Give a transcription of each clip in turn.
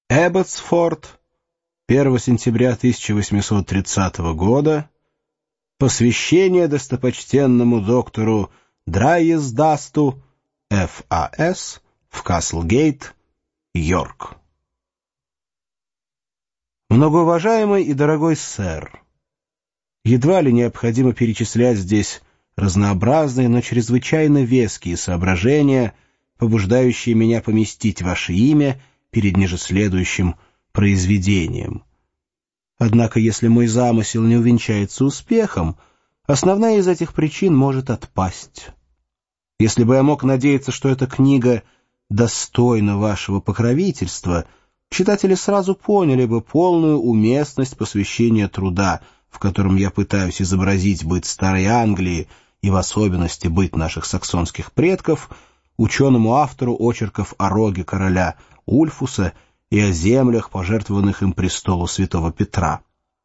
Эбботсфорд, 1 сентября 1830 года. Посвящение достопочтенному доктору Драйездасту, Ф.А.С., в Каслгейт, Йорк. Многоуважаемый и дорогой сэр, едва ли необходимо перечислять здесь разнообразные, но чрезвычайно веские соображения, побуждающие меня поместить ваше имя перед нижеследующим произведением. Однако, если мой замысел не увенчается успехом, основная из этих причин может отпасть. Если бы я мог надеяться, что эта книга достойна вашего покровительства, читатели сразу поняли бы полную уместность посвящения труда, в котором я пытаюсь изобразить быт Старой Англии и в особенности быт наших саксонских предков, ученому-автору очерков о роге короля Ульфуса и о землях, пожертвованных им престолу святого Петра.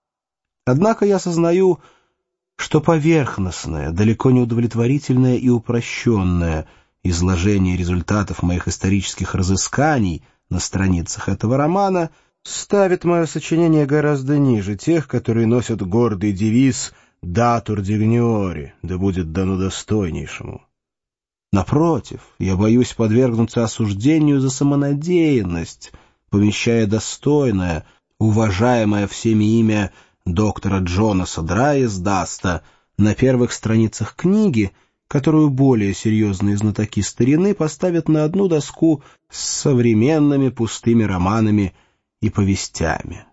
Однако я сознаю, что поверхностное, далеко не удовлетворительное и упрощенное изложение результатов моих исторических разысканий на страницах этого романа ставит мое сочинение гораздо ниже тех, которые носят гордый девиз «Датур дигниори», да будет дано достойнейшему. Напротив, я боюсь подвергнуться осуждению за самонадеянность, помещая достойное, уважаемое всеми имя доктора Джонаса Драйездаста на первых страницах книги, которую более серьезные знатоки старины поставят на одну доску с современными пустыми романами и повестями.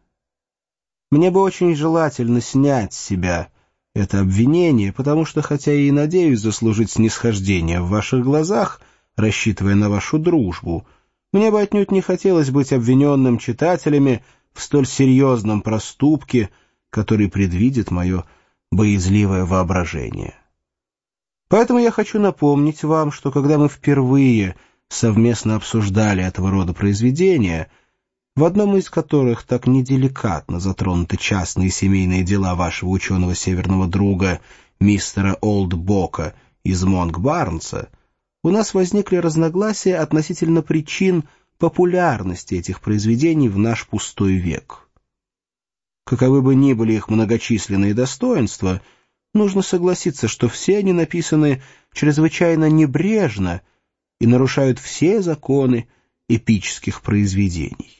Мне бы очень желательно снять с себя это обвинение, потому что, хотя и надеюсь заслужить снисхождение в ваших глазах, рассчитывая на вашу дружбу, мне бы отнюдь не хотелось быть обвиненным читателями в столь серьезном проступке, который предвидит мое боязливое воображение. Поэтому я хочу напомнить вам, что когда мы впервые совместно обсуждали этого рода произведения, в одном из которых так неделикатно затронуты частные и семейные дела вашего ученого северного друга мистера Олдбока из Монк-Барнса, у нас возникли разногласия относительно причин популярности этих произведений в наш пустой век. Каковы бы ни были их многочисленные достоинства, нужно согласиться, что все они написаны чрезвычайно небрежно и нарушают все законы эпических произведений.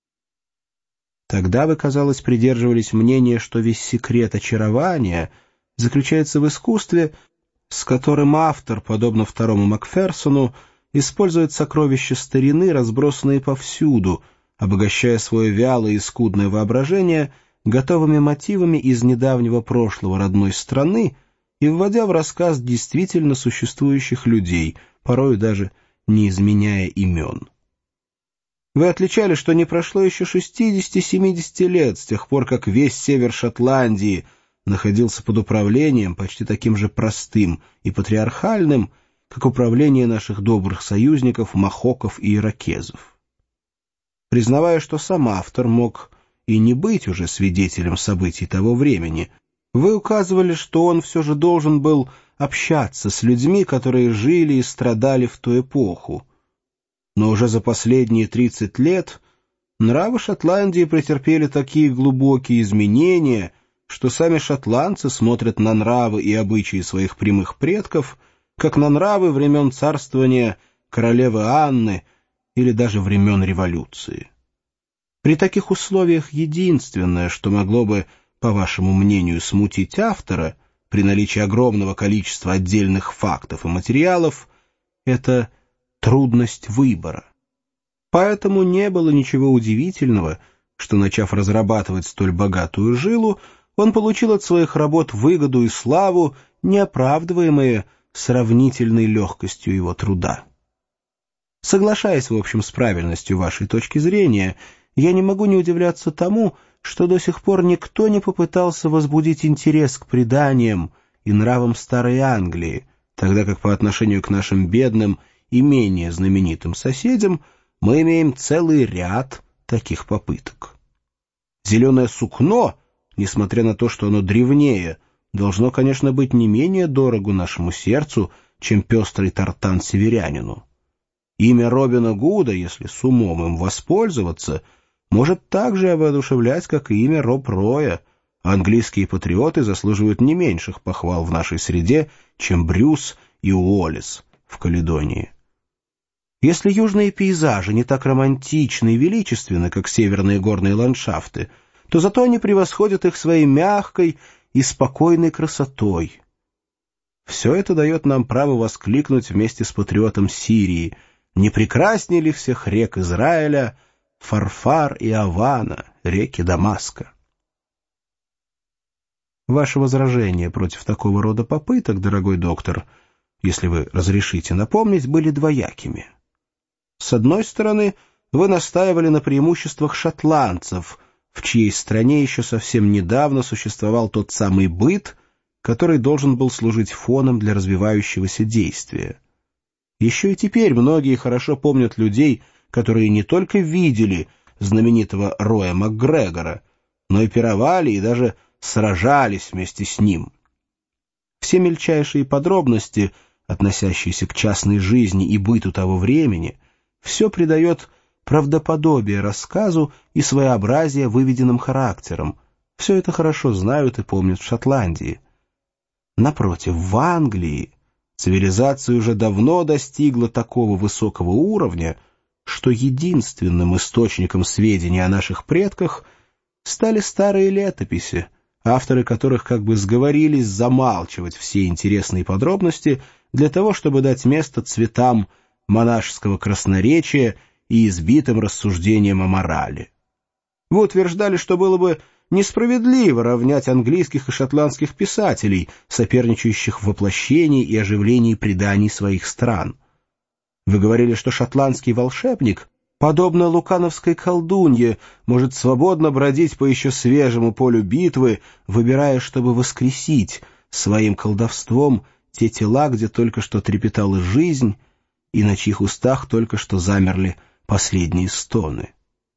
Тогда вы, казалось, придерживались мнения, что весь секрет очарования заключается в искусстве, с которым автор, подобно второму Макферсону, использует сокровища старины, разбросанные повсюду, обогащая свое вялое и скудное воображение готовыми мотивами из недавнего прошлого родной страны и вводя в рассказ действительно существующих людей, порою даже не изменяя имен. Вы отличали, что не прошло еще 60-70 лет с тех пор, как весь север Шотландии находился под управлением, почти таким же простым и патриархальным, как управление наших добрых союзников, махоков и иракезов. Признавая, что сам автор мог и не быть уже свидетелем событий того времени, вы указывали, что он все же должен был общаться с людьми, которые жили и страдали в ту эпоху. Но уже за последние 30 лет нравы Шотландии претерпели такие глубокие изменения, что сами шотландцы смотрят на нравы и обычаи своих прямых предков, как на нравы времен царствования королевы Анны или даже времен революции. При таких условиях единственное, что могло бы, по вашему мнению, смутить автора, при наличии огромного количества отдельных фактов и материалов, это трудность выбора. Поэтому не было ничего удивительного, что, начав разрабатывать столь богатую жилу, он получил от своих работ выгоду и славу, не оправдываемые сравнительной легкостью его труда. Соглашаясь, в общем, с правильностью вашей точки зрения, я не могу не удивляться тому, что до сих пор никто не попытался возбудить интерес к преданиям и нравам Старой Англии, тогда как по отношению к нашим бедным и менее знаменитым соседям мы имеем целый ряд таких попыток. Зеленое сукно, несмотря на то, что оно древнее, должно, конечно, быть не менее дорого нашему сердцу, чем пестрый тартан северянину. Имя Робина Гуда, если с умом им воспользоваться, может так же воодушевлять, как и имя Роб Роя. Английские патриоты заслуживают не меньших похвал в нашей среде, чем Брюс и Уоллес в Каледонии. Если южные пейзажи не так романтичны и величественны, как северные горные ландшафты, то зато они превосходят их своей мягкой и спокойной красотой. Все это дает нам право воскликнуть вместе с патриотом Сирии: не прекраснее ли всех рек Израиля Фарфар и Авана, реки Дамаска? Ваше возражение против такого рода попыток, дорогой доктор, если вы разрешите напомнить, были двоякими. С одной стороны, вы настаивали на преимуществах шотландцев, в чьей стране еще совсем недавно существовал тот самый быт, который должен был служить фоном для развивающегося действия. Еще и теперь многие хорошо помнят людей, которые не только видели знаменитого Роя МакГрегора, но и пировали и даже сражались вместе с ним. Все мельчайшие подробности, относящиеся к частной жизни и быту того времени, все придает правдоподобие рассказу и своеобразие выведенным характерам. Все это хорошо знают и помнят в Шотландии. Напротив, в Англии цивилизация уже давно достигла такого высокого уровня, что единственным источником сведений о наших предках стали старые летописи, авторы которых как бы сговорились замалчивать все интересные подробности для того, чтобы дать место цветам монашеского красноречия и избитым рассуждениям о морали. Вы утверждали, что было бы несправедливо равнять английских и шотландских писателей, соперничающих в воплощении и оживлении преданий своих стран. Вы говорили, что шотландский волшебник, подобно лукановской колдунье, может свободно бродить по еще свежему полю битвы, выбирая, чтобы воскресить своим колдовством те тела, где только что трепетала жизнь, и на чьих устах только что замерли последние стоны.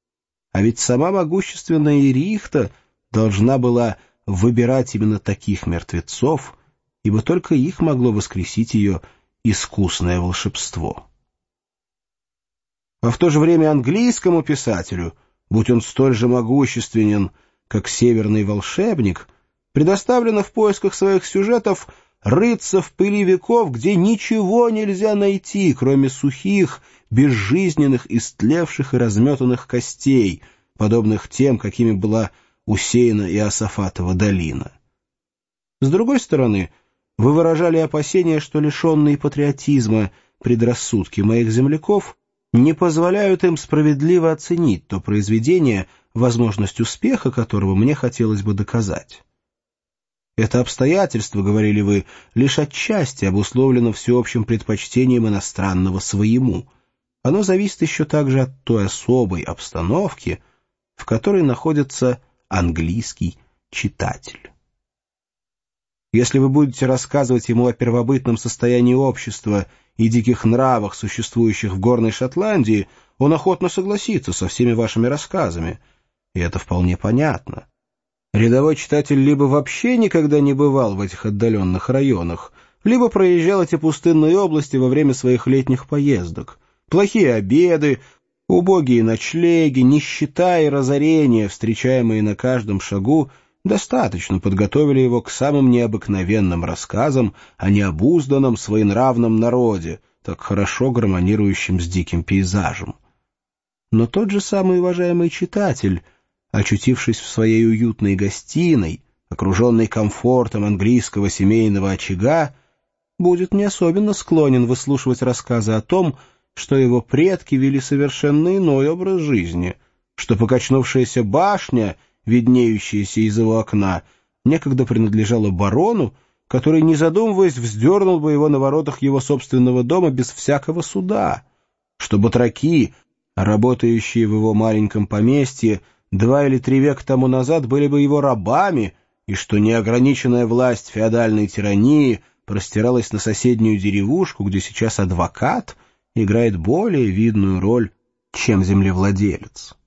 А ведь сама могущественная Ирихта должна была выбирать именно таких мертвецов, ибо только их могло воскресить ее искусное волшебство. А в то же время английскому писателю, будь он столь же могущественен, как северный волшебник, предоставлено в поисках своих сюжетов рыться в пыли веков, где ничего нельзя найти, кроме сухих, безжизненных, истлевших и разметанных костей, подобных тем, какими была усеяна Иосафатова долина. С другой стороны, вы выражали опасения, что лишенные патриотизма предрассудки моих земляков не позволяют им справедливо оценить то произведение, возможность успеха которого мне хотелось бы доказать. Это обстоятельство, говорили вы, лишь отчасти обусловлено всеобщим предпочтением иностранного своему. Оно зависит еще также от той особой обстановки, в которой находится английский читатель. Если вы будете рассказывать ему о первобытном состоянии общества и диких нравах, существующих в горной Шотландии, он охотно согласится со всеми вашими рассказами, и это вполне понятно. Рядовой читатель либо вообще никогда не бывал в этих отдаленных районах, либо проезжал эти пустынные области во время своих летних поездок. Плохие обеды, убогие ночлеги, нищета и разорение, встречаемые на каждом шагу, достаточно подготовили его к самым необыкновенным рассказам о необузданном своенравном народе, так хорошо гармонирующем с диким пейзажем. Но тот же самый уважаемый читатель, очутившись в своей уютной гостиной, окруженной комфортом английского семейного очага, будет не особенно склонен выслушивать рассказы о том, что его предки вели совершенно иной образ жизни, что покачнувшаяся башня, виднеющаяся из его окна, некогда принадлежала барону, который, не задумываясь, вздернул бы его на воротах его собственного дома без всякого суда, что батраки, работающие в его маленьком поместье, 2 или 3 века тому назад были бы его рабами, и что неограниченная власть феодальной тирании простиралась на соседнюю деревушку, где сейчас адвокат играет более видную роль, чем землевладелец.